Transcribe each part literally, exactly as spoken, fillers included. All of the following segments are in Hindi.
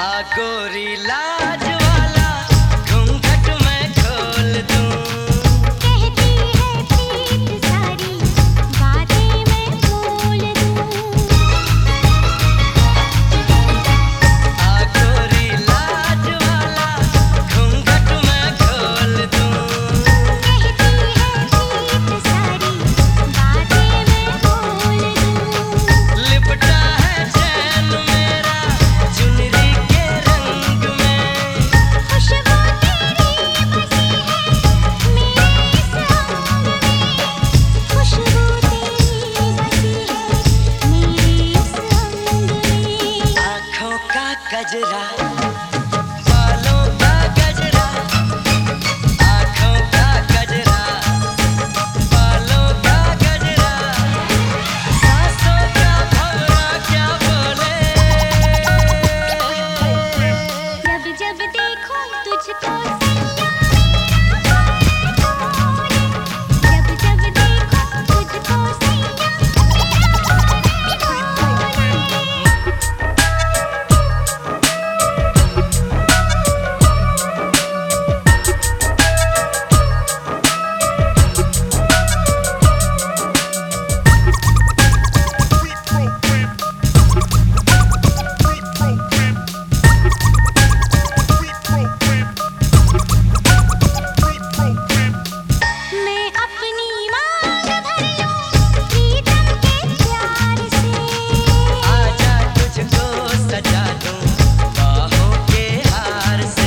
आ गोरी लाज वाला घूंघट मैं खोल दूं। कहती है प्रीत सारी बातें मैं बोल दूं। आ गोरी लाज वाला घूंघट मैं खोल दूं। कहती है प्रीत सारी बातें मैं बोल दूं। लिपटा है चैन मेरा चुनरी के रंग में। खुशबू तेरी बसी है मेरे इस अंग में। खुशबू तेरी बसी है मेरे इस अंग में। आँखों का कजरा, बालों का गजरा, आँखों का गजरा, बालों का गजरा, सांसों का भंवरा क्या बोले। जब जब देखूं तुझको सैया मेरा मन डोले। जब जब देखूं तुझको सैया मेरा मन डोले। मैं अपनी मांग भर लूं प्रीतम के प्यार से। आजा तुझको सजा दूं बाहों के हार से।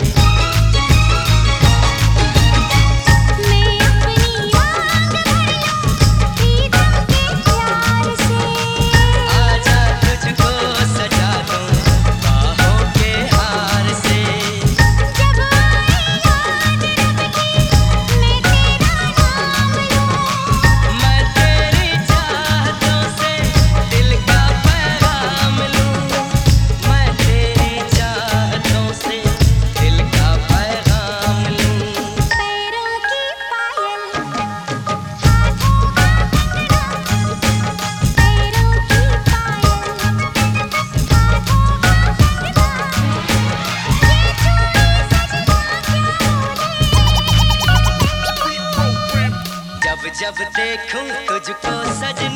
मैं अपनी मांग भर लूं प्रीतम के प्यार से। आजा तुझको सजा दूं बाहों के हार से। जब आए याद रब की मैं तेरा नाम लूं। मैं तेरी चाहतों से दिल का पैगाम लूं। मैं तेरी चाहतों से दिल का पैगाम लूं। पैरों की पायल हाथों का कंगना। पैरों की पायल हाथों का कंगना। ये चूड़ी सजना क्या बोले। जब जब देखूं तुझको सजना